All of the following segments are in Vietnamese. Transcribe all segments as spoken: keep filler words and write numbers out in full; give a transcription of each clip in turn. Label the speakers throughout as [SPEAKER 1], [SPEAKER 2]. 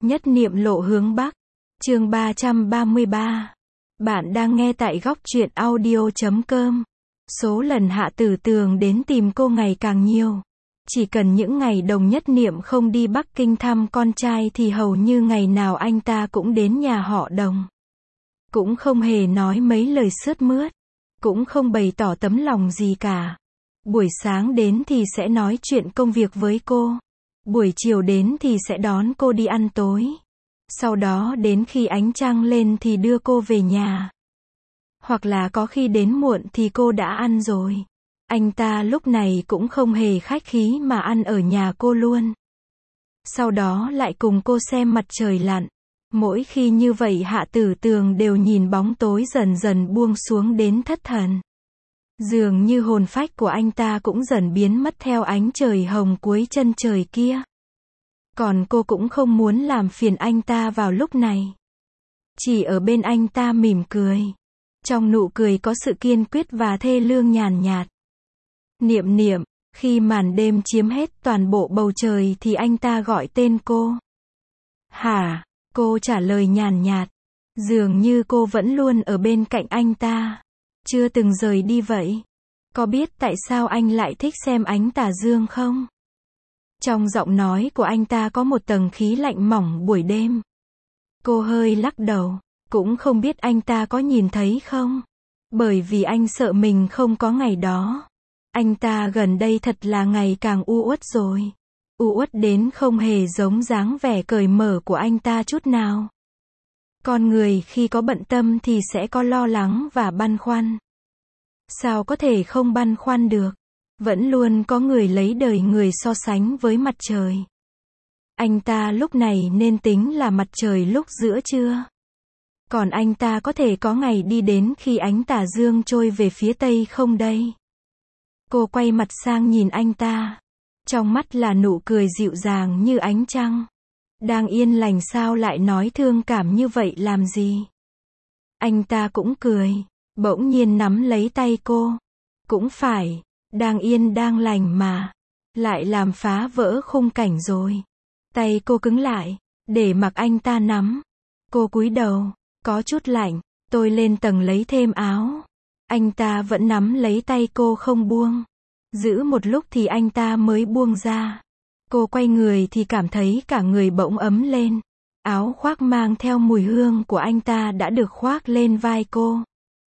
[SPEAKER 1] Nhất niệm lộ hướng Bắc. Chương ba trăm ba mươi ba. Bạn đang nghe tại góc truyện audio chấm com. Số lần Hạ Tử Tường đến tìm cô ngày càng nhiều. Chỉ cần những ngày Đồng Nhất Niệm không đi Bắc Kinh thăm con trai thì hầu như ngày nào anh ta cũng đến nhà họ Đồng. Cũng không hề nói mấy lời sướt mướt. Cũng không bày tỏ tấm lòng gì cả. Buổi sáng đến thì sẽ nói chuyện công việc với cô. Buổi chiều đến thì sẽ đón cô đi ăn tối. Sau đó đến khi ánh trăng lên thì đưa cô về nhà. Hoặc là có khi đến muộn thì cô đã ăn rồi. Anh ta lúc này cũng không hề khách khí mà ăn ở nhà cô luôn. Sau đó lại cùng cô xem mặt trời lặn. Mỗi khi như vậy Hạ Tử Tường đều nhìn bóng tối dần dần buông xuống đến thất thần. Dường như hồn phách của anh ta cũng dần biến mất theo ánh trời hồng cuối chân trời kia. Còn cô cũng không muốn làm phiền anh ta vào lúc này. Chỉ ở bên anh ta mỉm cười. Trong nụ cười có sự kiên quyết và thê lương nhàn nhạt. Niệm niệm, khi màn đêm chiếm hết toàn bộ bầu trời thì anh ta gọi tên cô. Hả? Cô trả lời nhàn nhạt. Dường như cô vẫn luôn ở bên cạnh anh ta. Chưa từng rời đi vậy. Có biết tại sao anh lại thích xem ánh tà dương không? Trong giọng nói của anh ta có một tầng khí lạnh mỏng buổi đêm. Cô hơi lắc đầu. Cũng không biết anh ta có nhìn thấy không? Bởi vì anh sợ mình không có ngày đó. Anh ta gần đây thật là ngày càng u uất rồi. U uất đến không hề giống dáng vẻ cởi mở của anh ta chút nào. Con người khi có bận tâm thì sẽ có lo lắng và băn khoăn. Sao có thể không băn khoăn được? Vẫn luôn có người lấy đời người so sánh với mặt trời. Anh ta lúc này nên tính là mặt trời lúc giữa trưa. Còn anh ta có thể có ngày đi đến khi ánh tà dương trôi về phía tây không đây? Cô quay mặt sang nhìn anh ta. Trong mắt là nụ cười dịu dàng như ánh trăng. Đang yên lành sao lại nói thương cảm như vậy làm gì? Anh ta cũng cười. Bỗng nhiên nắm lấy tay cô. Cũng phải. Đang yên đang lành mà. Lại làm phá vỡ khung cảnh rồi. Tay cô cứng lại. Để mặc anh ta nắm. Cô cúi đầu. Có chút lạnh. Tôi lên tầng lấy thêm áo. Anh ta vẫn nắm lấy tay cô không buông. Giữ một lúc thì anh ta mới buông ra. Cô quay người thì cảm thấy cả người bỗng ấm lên. Áo khoác mang theo mùi hương của anh ta đã được khoác lên vai cô.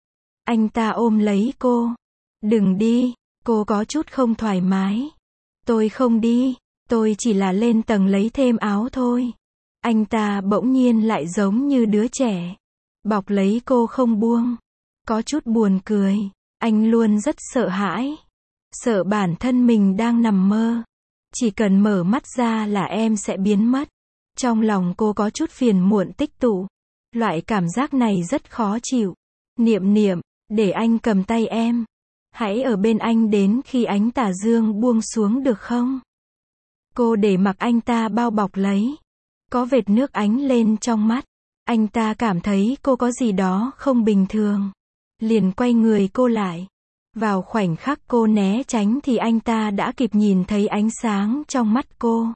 [SPEAKER 1] Anh ta ôm lấy cô. Đừng đi. Cô có chút không thoải mái. Tôi không đi. Tôi chỉ là lên tầng lấy thêm áo thôi. Anh ta bỗng nhiên lại giống như đứa trẻ. Bọc lấy cô không buông. Có chút buồn cười. Anh luôn rất sợ hãi. Sợ bản thân mình đang nằm mơ. Chỉ cần mở mắt ra là em sẽ biến mất. Trong lòng cô có chút phiền muộn tích tụ. Loại cảm giác này rất khó chịu. Niệm niệm, để anh cầm tay em. Hãy ở bên anh đến khi ánh tà dương buông xuống được không? Cô để mặc anh ta bao bọc lấy. Có vệt nước ánh lên trong mắt. Anh ta cảm thấy cô có gì đó không bình thường. Liền quay người cô lại. Vào khoảnh khắc cô né tránh thì anh ta đã kịp nhìn thấy ánh sáng trong mắt cô.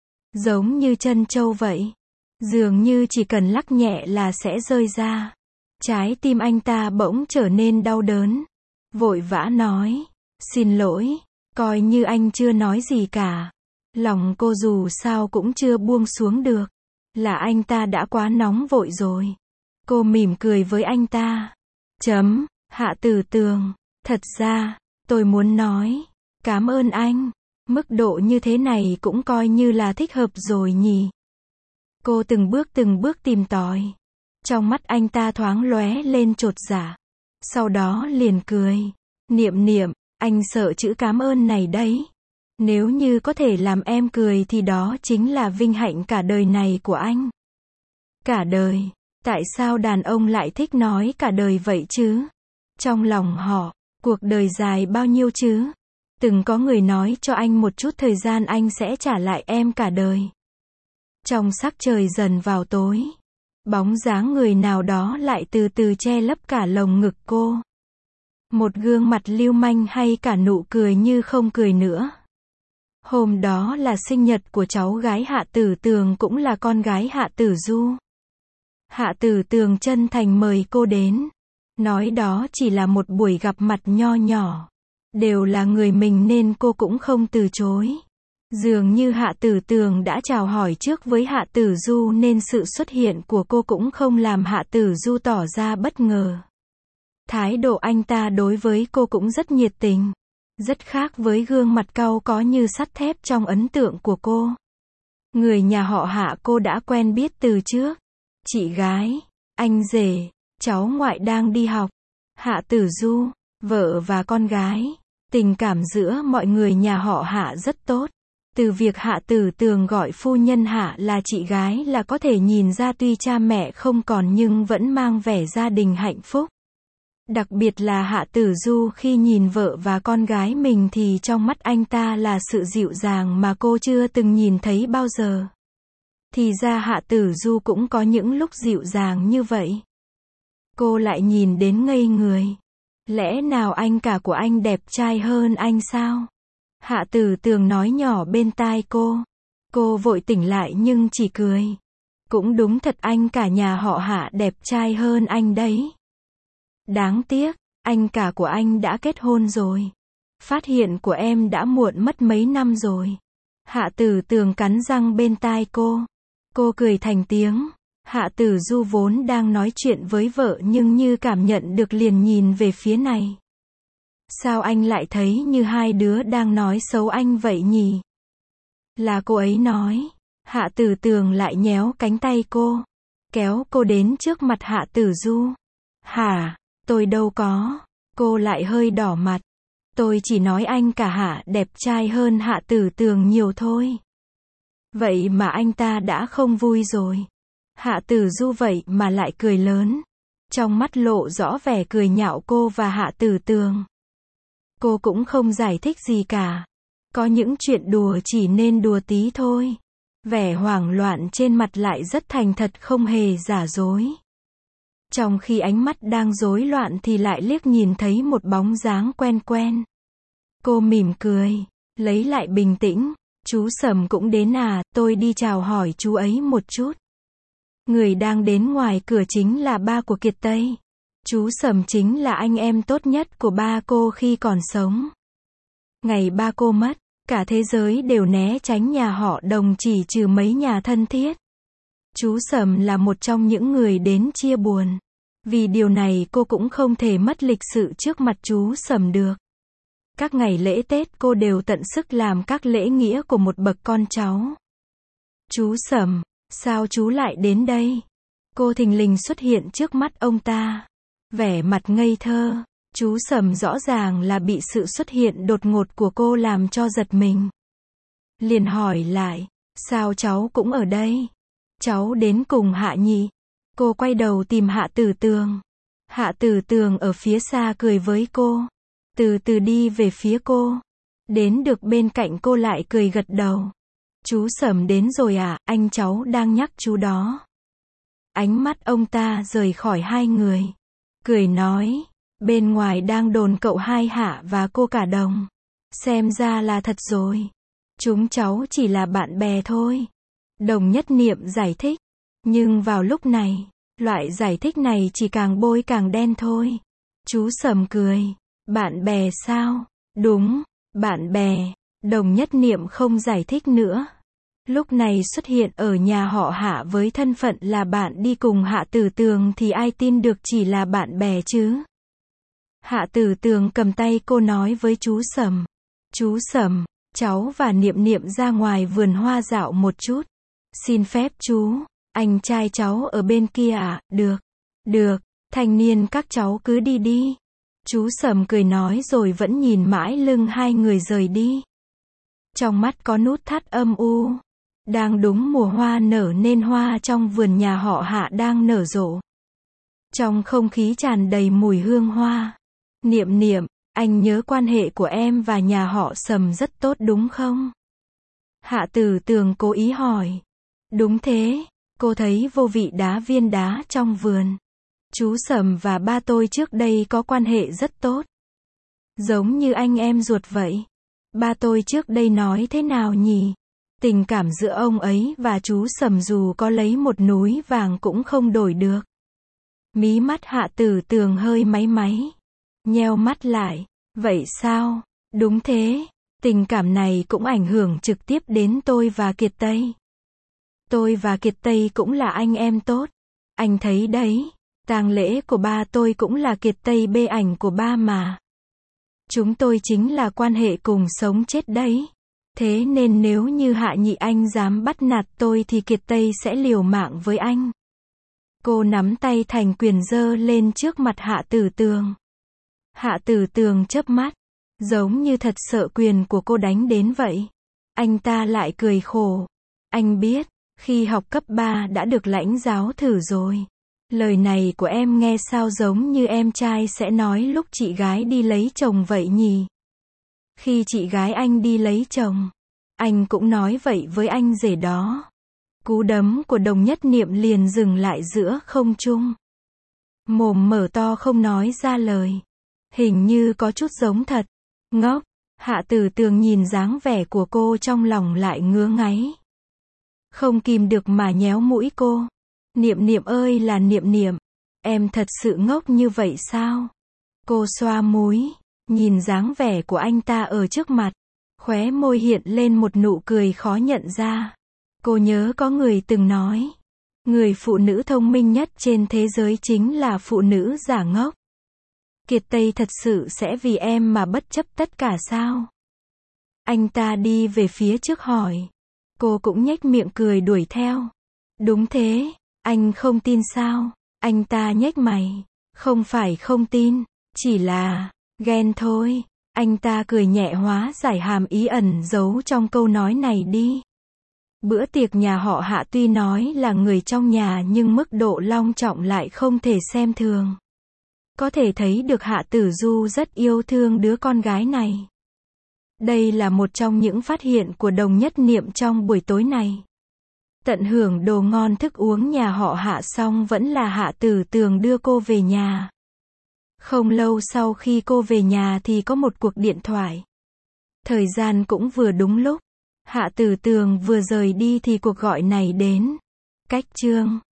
[SPEAKER 1] Giống như trân châu vậy. Dường như chỉ cần lắc nhẹ là sẽ rơi ra. Trái tim anh ta bỗng trở nên đau đớn. Vội vã nói. Xin lỗi. Coi như anh chưa nói gì cả. Lòng cô dù sao cũng chưa buông xuống được. Là anh ta đã quá nóng vội rồi. Cô mỉm cười với anh ta. Chấm, Hạ Tử Tường. Thật ra, tôi muốn nói. Cảm ơn anh. Mức độ như thế này cũng coi như là thích hợp rồi nhỉ. Cô từng bước từng bước tìm tòi. Trong mắt anh ta thoáng lóe lên chột dạ. Sau đó liền cười. Niệm niệm, anh sợ chữ cảm ơn này đấy. Nếu như có thể làm em cười thì đó chính là vinh hạnh cả đời này của anh. Cả đời. Tại sao đàn ông lại thích nói cả đời vậy chứ? Trong lòng họ, cuộc đời dài bao nhiêu chứ? Từng có người nói cho anh một chút thời gian anh sẽ trả lại em cả đời. Trong sắc trời dần vào tối. Bóng dáng người nào đó lại từ từ che lấp cả lồng ngực cô. Một gương mặt lưu manh hay cả nụ cười như không cười nữa. Hôm đó là sinh nhật của cháu gái Hạ Tử Tường cũng là con gái Hạ Tử Du. Hạ Tử Tường chân thành mời cô đến. Nói đó chỉ là một buổi gặp mặt nho nhỏ. Đều là người mình nên cô cũng không từ chối. Dường như Hạ Tử Tường đã chào hỏi trước với Hạ Tử Du nên sự xuất hiện của cô cũng không làm Hạ Tử Du tỏ ra bất ngờ. Thái độ anh ta đối với cô cũng rất nhiệt tình. Rất khác với gương mặt cau có như sắt thép trong ấn tượng của cô. Người nhà họ Hạ cô đã quen biết từ trước. Chị gái, anh rể, cháu ngoại đang đi học. Hạ Tử Du, vợ và con gái. Tình cảm giữa mọi người nhà họ Hạ rất tốt. Từ việc Hạ Tử Tường gọi phu nhân Hạ là chị gái là có thể nhìn ra tuy cha mẹ không còn nhưng vẫn mang vẻ gia đình hạnh phúc. Đặc biệt là Hạ Tử Du khi nhìn vợ và con gái mình thì trong mắt anh ta là sự dịu dàng mà cô chưa từng nhìn thấy bao giờ. Thì ra Hạ Tử Du cũng có những lúc dịu dàng như vậy. Cô lại nhìn đến ngây người. Lẽ nào anh cả của anh đẹp trai hơn anh sao? Hạ Tử Tường nói nhỏ bên tai cô. Cô vội tỉnh lại nhưng chỉ cười. Cũng đúng thật anh cả nhà họ Hạ đẹp trai hơn anh đấy. Đáng tiếc, anh cả của anh đã kết hôn rồi. Phát hiện của em đã muộn mất mấy năm rồi. Hạ Tử Tường cắn răng bên tai cô. Cô cười thành tiếng. Hạ Tử Du vốn đang nói chuyện với vợ nhưng như cảm nhận được liền nhìn về phía này. Sao anh lại thấy như hai đứa đang nói xấu anh vậy nhỉ? Là cô ấy nói. Hạ Tử Tường lại nhéo cánh tay cô. Kéo cô đến trước mặt Hạ Tử Du. Hả? Tôi đâu có. Cô lại hơi đỏ mặt. Tôi chỉ nói anh cả Hạ đẹp trai hơn Hạ Tử Tường nhiều thôi. Vậy mà anh ta đã không vui rồi. Hạ Tử Du vậy mà lại cười lớn. Trong mắt lộ rõ vẻ cười nhạo cô và Hạ Tử Tường. Cô cũng không giải thích gì cả. Có những chuyện đùa chỉ nên đùa tí thôi. Vẻ hoảng loạn trên mặt lại rất thành thật không hề giả dối. Trong khi ánh mắt đang rối loạn thì lại liếc nhìn thấy một bóng dáng quen quen. Cô mỉm cười, lấy lại bình tĩnh. Chú Sầm cũng đến à, tôi đi chào hỏi chú ấy một chút. Người đang đến ngoài cửa chính là ba của Kiệt Tây. Chú Sầm chính là anh em tốt nhất của ba cô khi còn sống. Ngày ba cô mất, cả thế giới đều né tránh nhà họ Đồng chỉ trừ mấy nhà thân thiết. Chú Sầm là một trong những người đến chia buồn. Vì điều này cô cũng không thể mất lịch sự trước mặt chú Sầm được. Các ngày lễ Tết cô đều tận sức làm các lễ nghĩa của một bậc con cháu. Chú Sầm, sao chú lại đến đây? Cô thình lình xuất hiện trước mắt ông ta. Vẻ mặt ngây thơ. Chú Sầm rõ ràng là bị sự xuất hiện đột ngột của cô làm cho giật mình. Liền hỏi lại, sao cháu cũng ở đây? Cháu đến cùng Hạ nhỉ? Cô quay đầu tìm Hạ Tử Tường. Hạ Tử Tường ở phía xa cười với cô. Từ từ đi về phía cô. Đến được bên cạnh cô lại cười gật đầu. Chú Sầm đến rồi à, anh cháu đang nhắc chú đó. Ánh mắt ông ta rời khỏi hai người. Cười nói, bên ngoài đang đồn cậu hai Hạ và cô cả Đồng. Xem ra là thật rồi. Chúng cháu chỉ là bạn bè thôi. Đồng Nhất Niệm giải thích. Nhưng vào lúc này, loại giải thích này chỉ càng bôi càng đen thôi. Chú Sầm cười. Bạn bè sao? Đúng, bạn bè. Đồng Nhất Niệm không giải thích nữa. Lúc này xuất hiện ở nhà họ Hạ với thân phận là bạn đi cùng Hạ Tử Tường thì ai tin được chỉ là bạn bè chứ? Hạ Tử Tường cầm tay cô nói với chú Sầm. Chú Sầm, cháu và Niệm Niệm ra ngoài vườn hoa dạo một chút. Xin phép chú, anh trai cháu ở bên kia à? Được, được, thanh niên các cháu cứ đi đi. Chú Sầm cười nói rồi vẫn nhìn mãi lưng hai người rời đi. Trong mắt có nút thắt âm u. Đang đúng mùa hoa nở nên hoa trong vườn nhà họ Hạ đang nở rộ. Trong không khí tràn đầy mùi hương hoa. Niệm Niệm, anh nhớ quan hệ của em và nhà họ Sầm rất tốt đúng không? Hạ Tử Tường cố ý hỏi. Đúng thế, cô thấy vô vị đá viên đá trong vườn. Chú Sầm và ba tôi trước đây có quan hệ rất tốt. Giống như anh em ruột vậy. Ba tôi trước đây nói thế nào nhỉ? Tình cảm giữa ông ấy và chú Sầm dù có lấy một núi vàng cũng không đổi được. Mí mắt Hạ Tử Tường hơi máy máy. Nheo mắt lại. Vậy sao? Đúng thế. Tình cảm này cũng ảnh hưởng trực tiếp đến tôi và Kiệt Tây. Tôi và Kiệt Tây cũng là anh em tốt. Anh thấy đấy. Tang lễ của ba tôi cũng là Kiệt Tây bê ảnh của ba mà. Chúng tôi chính là quan hệ cùng sống chết đấy. Thế nên nếu như Hạ Nhị anh dám bắt nạt tôi thì Kiệt Tây sẽ liều mạng với anh. Cô nắm tay thành quyền giơ lên trước mặt Hạ Tử Tường. Hạ Tử Tường chớp mắt, giống như thật sợ quyền của cô đánh đến vậy. Anh ta lại cười khổ. Anh biết, khi học cấp ba đã được lãnh giáo thử rồi. Lời này của em nghe sao giống như em trai sẽ nói lúc chị gái đi lấy chồng vậy nhỉ? Khi chị gái anh đi lấy chồng, anh cũng nói vậy với anh rể đó. Cú đấm của Đồng Nhất Niệm liền dừng lại giữa không trung. Mồm mở to không nói ra lời. Hình như có chút giống thật. Ngốc. Hạ Tử Tường nhìn dáng vẻ của cô trong lòng lại ngứa ngáy. Không kìm được mà nhéo mũi cô. Niệm Niệm ơi là Niệm Niệm. Em thật sự ngốc như vậy sao? Cô xoa mũi. Nhìn dáng vẻ của anh ta ở trước mặt. Khóe môi hiện lên một nụ cười khó nhận ra. Cô nhớ có người từng nói. Người phụ nữ thông minh nhất trên thế giới chính là phụ nữ giả ngốc. Kiệt Tây thật sự sẽ vì em mà bất chấp tất cả sao? Anh ta đi về phía trước hỏi. Cô cũng nhếch miệng cười đuổi theo. Đúng thế, anh không tin sao? Anh ta nhếch mày. Không phải không tin, chỉ là ghen thôi. Anh ta cười nhẹ hóa giải hàm ý ẩn giấu trong câu nói này đi. Bữa tiệc nhà họ Hạ tuy nói là người trong nhà nhưng mức độ long trọng lại không thể xem thường. Có thể thấy được Hạ Tử Du rất yêu thương đứa con gái này. Đây là một trong những phát hiện của Đồng Nhất Niệm trong buổi tối này. Tận hưởng đồ ngon thức uống nhà họ Hạ xong vẫn là Hạ Tử Tường đưa cô về nhà. Không lâu sau khi cô về nhà thì có một cuộc điện thoại. Thời gian cũng vừa đúng lúc. Hạ Tử Tường vừa rời đi thì cuộc gọi này đến. Cách chương